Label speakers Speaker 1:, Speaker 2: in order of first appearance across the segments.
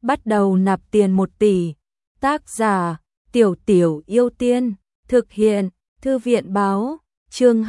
Speaker 1: bắt đầu nạp tiền 1 tỷ. Tác giả: Tiểu Tiểu Yêu Tiên. Thực hiện: Thư viện báo. Chương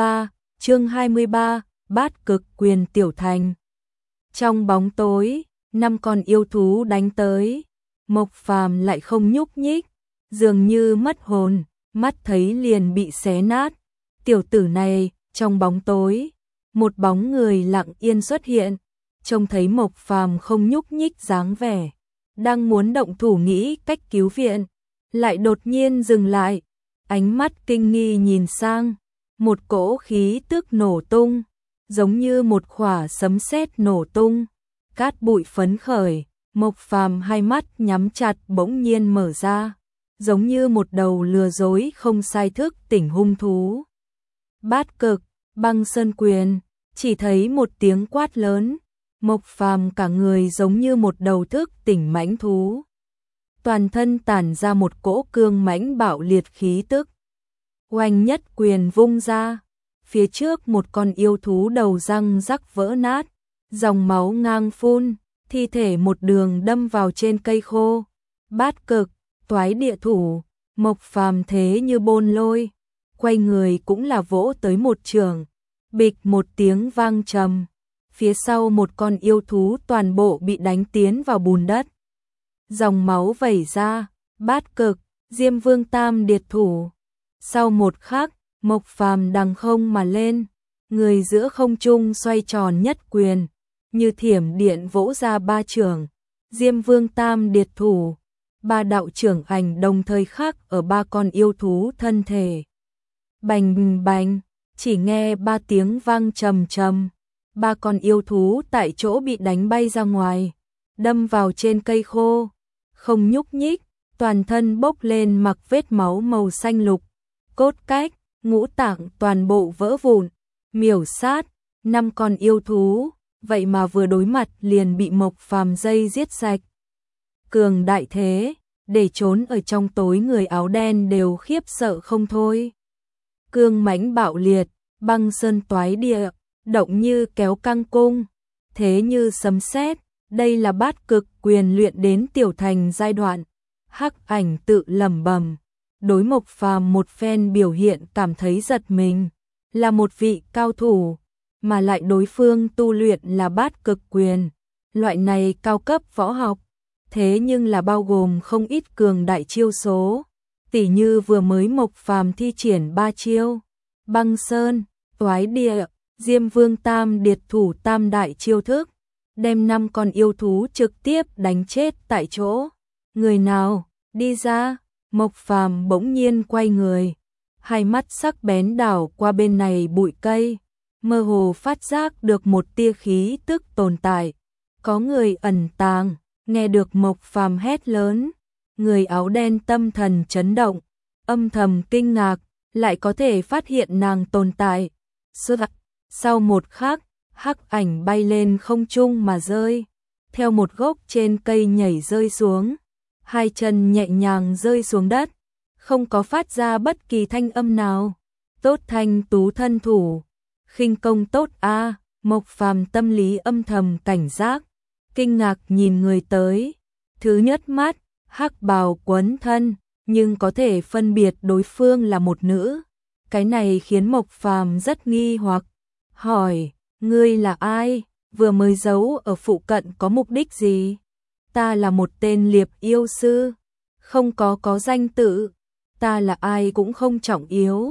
Speaker 1: 23, Bát Cực Quyền Tiểu Thành. Trong bóng tối, 5 con yêu thú đánh tới. Mộc Phàm lại không nhúc nhích, dường như mất hồn, mắt thấy liền bị xé nát. Tiểu tử này, trong bóng tối, một bóng người lặng yên xuất hiện, trông thấy Mộc Phàm không nhúc nhích dáng vẻ, đang muốn động thủ nghĩ cách cứu viện, lại đột nhiên dừng lại, ánh mắt kinh nghi nhìn sang, một cỗ khí tức nổ tung, giống như một quả sấm sét nổ tung, cát bụi phấn khởi. Mộc Phàm hai mắt nhắm chặt bỗng nhiên mở ra, giống như một đầu lừa dối không sai thức tỉnh hung thú. Bát Cực Băng Sơn Quyền. Chỉ thấy một tiếng quát lớn, Mộc Phàm cả người giống như một đầu thức tỉnh mãnh thú, toàn thân tản ra một cỗ cương mãnh bạo liệt khí tức. Oanh nhất quyền vung ra, phía trước một con yêu thú đầu răng rắc vỡ nát, dòng máu ngang phun, thi thể một đường đâm vào trên cây khô. Bát Cực Toái Địa Thủ. Mộc Phàm thế như bôn lôi, quay người cũng là vỗ tới một chưởng, bịch một tiếng vang trầm, phía sau một con yêu thú toàn bộ bị đánh tiến vào bùn đất, dòng máu vẩy ra. Bát Cực Diêm Vương Tam Điệt Thủ. Sau một khắc, Mộc Phàm đằng không mà lên, người giữa không trung xoay tròn nhất quyền, như thiểm điện vỗ ra 3 chưởng. Diêm Vương Tam Điệt Thủ. 3 đạo chưởng ảnh đồng thời khắc ở 3 con yêu thú thân thể. Bành bành, chỉ nghe 3 tiếng vang trầm trầm, 3 con yêu thú tại chỗ bị đánh bay ra ngoài, đâm vào trên cây khô, không nhúc nhích, toàn thân bốc lên mặc vết máu màu xanh lục, cốt cách, ngũ tạng toàn bộ vỡ vụn, miểu sát. 5 con yêu thú, vậy mà vừa đối mặt liền bị Mộc Phàm dây giết sạch. Cường đại thế, để trốn ở trong tối người áo đen đều khiếp sợ không thôi. Cương mãnh bạo liệt, băng sơn toái địa, động như kéo căng cung, thế như sấm sét. Đây là Bát Cực Quyền luyện đến tiểu thành giai đoạn. Hắc Ảnh tự lẩm bẩm, đối Mộc Phàm một phen biểu hiện cảm thấy giật mình, là một vị cao thủ, mà lại đối phương tu luyện là Bát Cực Quyền, loại này cao cấp võ học, thế nhưng là bao gồm không ít cường đại chiêu số, tỉ như vừa mới Mộc Phàm thi triển 3 chiêu, Băng Sơn, Toái Địa, Diêm Vương Tam Điệt Thủ tam đại chiêu thức, đem 5 con yêu thú trực tiếp đánh chết tại chỗ. Người nào, đi ra. Mộc Phàm bỗng nhiên quay người, hai mắt sắc bén đảo qua bên này bụi cây, mơ hồ phát giác được một tia khí tức tồn tại, có người ẩn tàng. Nghe được Mộc Phàm hét lớn, người áo đen tâm thần chấn động, âm thầm kinh ngạc, lại có thể phát hiện nàng tồn tại. Sau một khắc, Hắc Ảnh bay lên không trung mà rơi, theo một gốc trên cây nhảy rơi xuống, 2 chân nhẹ nhàng rơi xuống đất, không có phát ra bất kỳ thanh âm nào. Tốt Thanh Tú thân thủ, khinh công tốt a. Mộc Phàm tâm lý âm thầm cảnh giác, kinh ngạc nhìn người tới. Thứ nhất mắt, hắc bào quấn thân, nhưng có thể phân biệt đối phương là một nữ. Cái này khiến Mộc Phàm rất nghi hoặc, hỏi, ngươi là ai, vừa mới giấu ở phụ cận có mục đích gì? Ta là một tên liệp yêu sư, không có danh tự, ta là ai cũng không trọng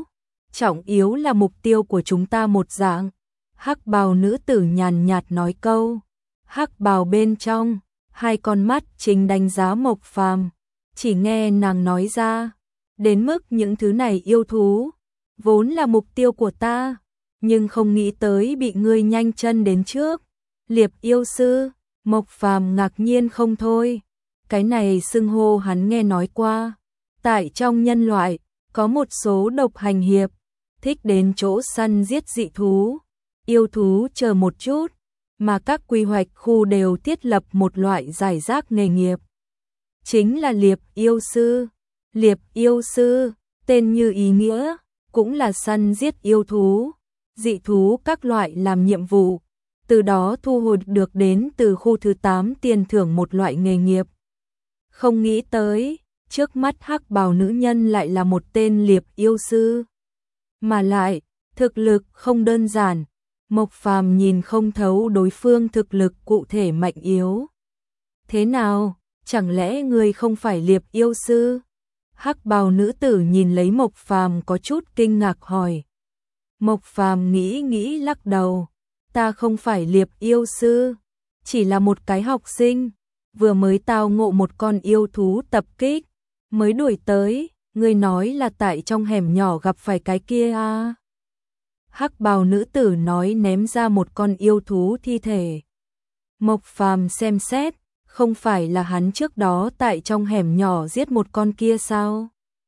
Speaker 1: yếu là mục tiêu của chúng ta một dạng. Hắc bào nữ tử nhàn nhạt nói câu. Hắc bào bên trong, 2 con mắt chính đánh giá Mộc Phàm, chỉ nghe nàng nói ra, đến mức những thứ này yêu thú, vốn là mục tiêu của ta, nhưng không nghĩ tới bị ngươi nhanh chân đến trước. Liệp yêu sư. Mộc Phàm ngạc nhiên không thôi, cái này xưng hô hắn nghe nói qua. Tại trong nhân loại, có một số độc hành hiệp, thích đến chỗ săn giết dị thú, yêu thú chờ một chút, mà các quy hoạch khu đều thiết lập một loại giải rác nghề nghiệp. Chính là liệp yêu sư. Liệp yêu sư, tên như ý nghĩa, cũng là săn giết yêu thú, dị thú các loại làm nhiệm vụ. từ đó thu hồi được đến từ khu thứ 8 tiền thưởng một loại nghề nghiệp. Không nghĩ tới, trước mắt hắc bào nữ nhân lại là một tên liệp yêu sư. Mà lại, thực lực không đơn giản, Mộc Phàm nhìn không thấu đối phương thực lực cụ thể mạnh yếu. Thế nào, chẳng lẽ ngươi không phải liệp yêu sư? Hắc bào nữ tử nhìn lấy Mộc Phàm có chút kinh ngạc hỏi. Mộc Phàm nghĩ nghĩ lắc đầu, ta không phải liệp yêu sư, chỉ là một cái học sinh, vừa mới tao ngộ một con yêu thú tập kích, mới đuổi tới, ngươi nói là tại trong hẻm nhỏ gặp phải cái kia à? Hắc bào nữ tử nói ném ra một con yêu thú thi thể. Mộc Phàm xem xét, không phải là hắn trước đó tại trong hẻm nhỏ giết một con kia sao?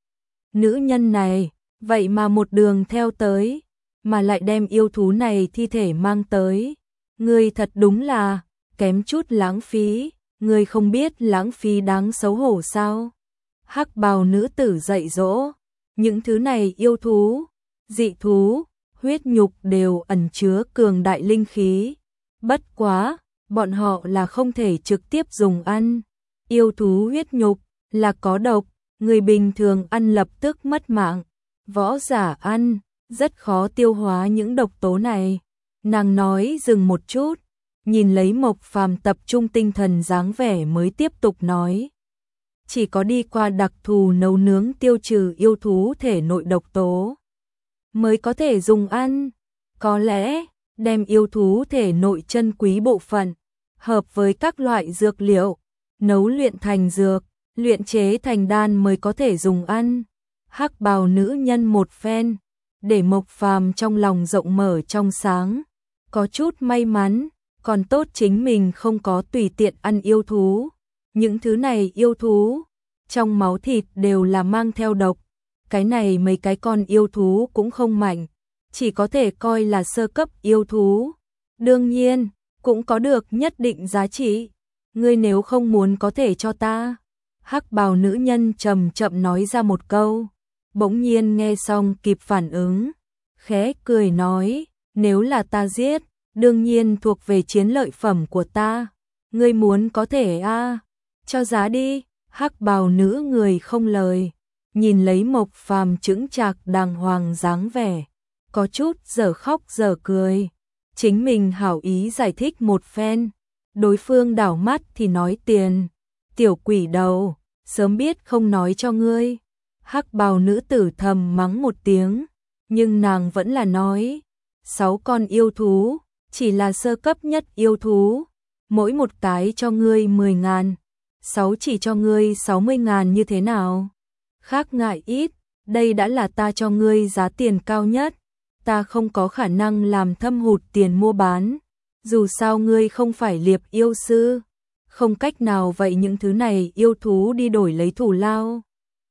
Speaker 1: Nữ nhân này, vậy mà một đường theo tới, mà lại đem yêu thú này thi thể mang tới. Ngươi thật đúng là, kém chút lãng phí, ngươi không biết lãng phí đáng xấu hổ sao? Hắc bào nữ tử dạy dỗ, những thứ này yêu thú, dị thú, huyết nhục đều ẩn chứa cường đại linh khí. Bất quá, bọn họ là không thể trực tiếp dùng ăn. Yêu thú huyết nhục là có độc, người bình thường ăn lập tức mất mạng. Võ giả ăn, rất khó tiêu hóa những độc tố này. Nàng nói dừng một chút, nhìn lấy Mộc Phàm tập trung tinh thần dáng vẻ mới tiếp tục nói. Chỉ có đi qua đặc thù nấu nướng tiêu trừ yêu thú thể nội độc tố, mới có thể dùng ăn. Có lẽ, đem yêu thú thể nội chân quý bộ phận, hợp với các loại dược liệu, nấu luyện thành dược, luyện chế thành đan mới có thể dùng ăn. Hắc bào nữ nhân một phen, để Mộc Phàm trong lòng rộng mở trong sáng, có chút may mắn, còn tốt chính mình không có tùy tiện ăn yêu thú. Những thứ này yêu thú, trong máu thịt đều là mang theo độc, cái này mấy cái con yêu thú cũng không mạnh, chỉ có thể coi là sơ cấp yêu thú. Đương nhiên, cũng có được nhất định giá trị, ngươi nếu không muốn có thể cho ta. Hắc bào nữ nhân chậm chậm nói ra một câu, bỗng nhiên nghe xong kịp phản ứng, khẽ cười nói, nếu là ta giết, đương nhiên thuộc về chiến lợi phẩm của ta, ngươi muốn có thể a, cho giá đi. Hắc bào nữ người không lời, nhìn lấy Mộc Phàm chững chạc đàng hoàng dáng vẻ, có chút dở khóc dở cười. Chính mình hảo ý giải thích một phen, đối phương đảo mắt thì nói tiền. Tiểu quỷ đầu, sớm biết không nói cho ngươi. Hắc bào nữ tử thầm mắng một tiếng, nhưng nàng vẫn là nói, 6 con yêu thú, chỉ là sơ cấp nhất yêu thú, mỗi một cái cho ngươi 10.000, 6 chỉ cho ngươi 60.000 như thế nào? Khác ngại ít, đây đã là ta cho ngươi giá tiền cao nhất, ta không có khả năng làm thâm hụt tiền mua bán, dù sao ngươi không phải liệp yêu sư, không cách nào vậy những thứ này yêu thú đi đổi lấy thù lao.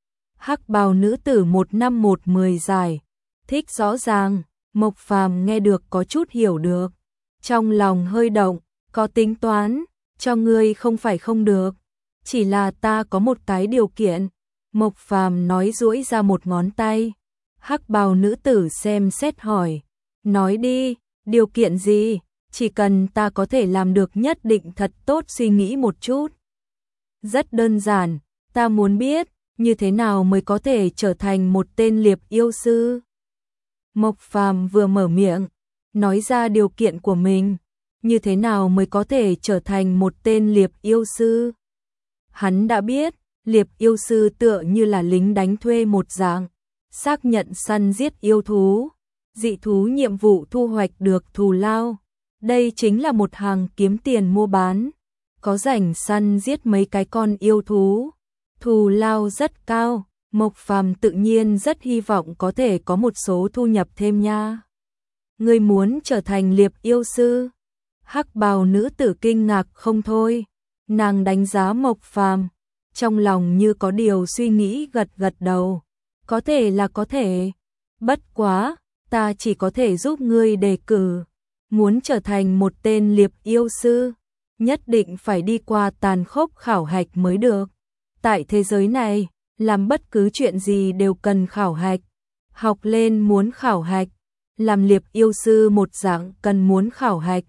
Speaker 1: Hắc bào nữ tử 1 năm 1 10 giải, thích rõ ràng, Mộc Phàm nghe được có chút hiểu được, trong lòng hơi động, có tính toán, cho ngươi không phải không được, chỉ là ta có một cái điều kiện. Mộc Phàm nói duỗi ra một ngón tay. Hắc bào nữ tử xem xét hỏi, nói đi, điều kiện gì? Chỉ cần ta có thể làm được nhất định thật tốt, suy nghĩ một chút. Rất đơn giản, ta muốn biết, như thế nào mới có thể trở thành một tên liệp yêu sư? Mộc Phàm vừa mở miệng, nói ra điều kiện của mình, như thế nào mới có thể trở thành một tên liệp yêu sư? Hắn đã biết, liệp yêu sư tựa như là lính đánh thuê một dạng, xác nhận săn giết yêu thú, dị thú nhiệm vụ thu hoạch được thù lao. Đây chính là một hàng kiếm tiền mua bán, có rảnh săn giết mấy cái con yêu thú, thù lao rất cao, Mộc Phàm tự nhiên rất hy vọng có thể có một số thu nhập thêm nha. Ngươi muốn trở thành liệp yêu sư? Hắc bào nữ tử kinh ngạc không thôi, nàng đánh giá Mộc Phàm, trong lòng như có điều suy nghĩ gật gật đầu, có thể là có thể, bất quá, ta chỉ có thể giúp ngươi đề cử. Muốn trở thành một tên liệp yêu sư, nhất định phải đi qua tàn khốc khảo hạch mới được. Tại thế giới này, làm bất cứ chuyện gì đều cần khảo hạch. Học lên muốn khảo hạch, làm liệp yêu sư một dạng cần muốn khảo hạch.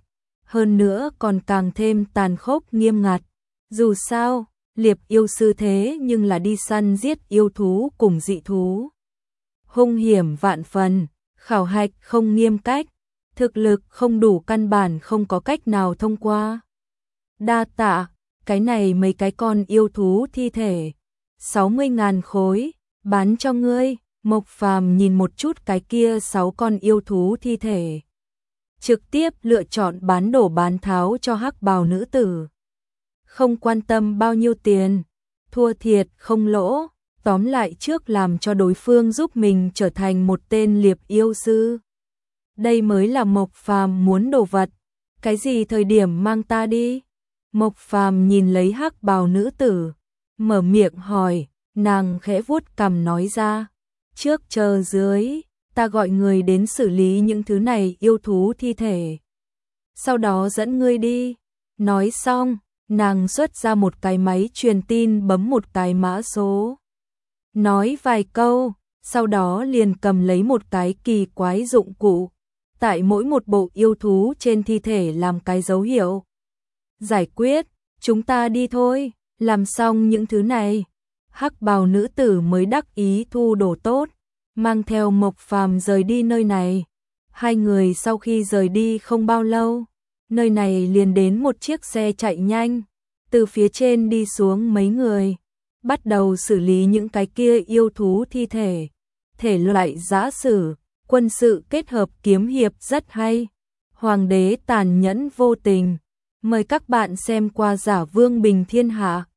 Speaker 1: hơn nữa còn càng thêm tàn khốc nghiêm ngặt. Dù sao, Liệp yêu sư thế nhưng là đi săn giết yêu thú cùng dị thú. Hung hiểm vạn phần, khảo hạch không nghiêm cách, thực lực không đủ căn bản không có cách nào thông qua. Đa tạ, cái này mấy cái con yêu thú thi thể, 60.000 khối, bán cho ngươi. Mộc Phàm nhìn một chút cái kia 6 con yêu thú thi thể, trực tiếp lựa chọn bán đổ bán tháo cho hắc bào nữ tử. Không quan tâm bao nhiêu tiền, thua thiệt không lỗ, tóm lại trước làm cho đối phương giúp mình trở thành một tên liệp yêu sư. Đây mới là Mộc Phàm muốn đồ vật, cái gì thời điểm mang ta đi? Mộc Phàm nhìn lấy hắc bào nữ tử, mở miệng hỏi, nàng khẽ vuốt cằm nói ra, trước chờ dưới, ta gọi người đến xử lý những thứ này yêu thú thi thể. Sau đó dẫn ngươi đi. Nói xong, nàng xuất ra một cái máy truyền tin bấm một cái mã số. Nói vài câu, sau đó liền cầm lấy một cái kỳ quái dụng cụ. Tại mỗi một bộ yêu thú trên thi thể làm cái dấu hiệu. Giải quyết, chúng ta đi thôi, làm xong những thứ này. Hắc bào nữ tử mới đắc ý thu đồ tốt, mang theo Mộc Phàm rời đi nơi này. Hai người sau khi rời đi không bao lâu, nơi này liền đến một chiếc xe chạy nhanh, từ phía trên đi xuống mấy người, bắt đầu xử lý những cái kia yêu thú thi thể. Thể loại giã sử, quân sự kết hợp kiếm hiệp rất hay. Hoàng đế tàn nhẫn vô tình. Mời các bạn xem qua Giả Vương Bình Thiên Hạ.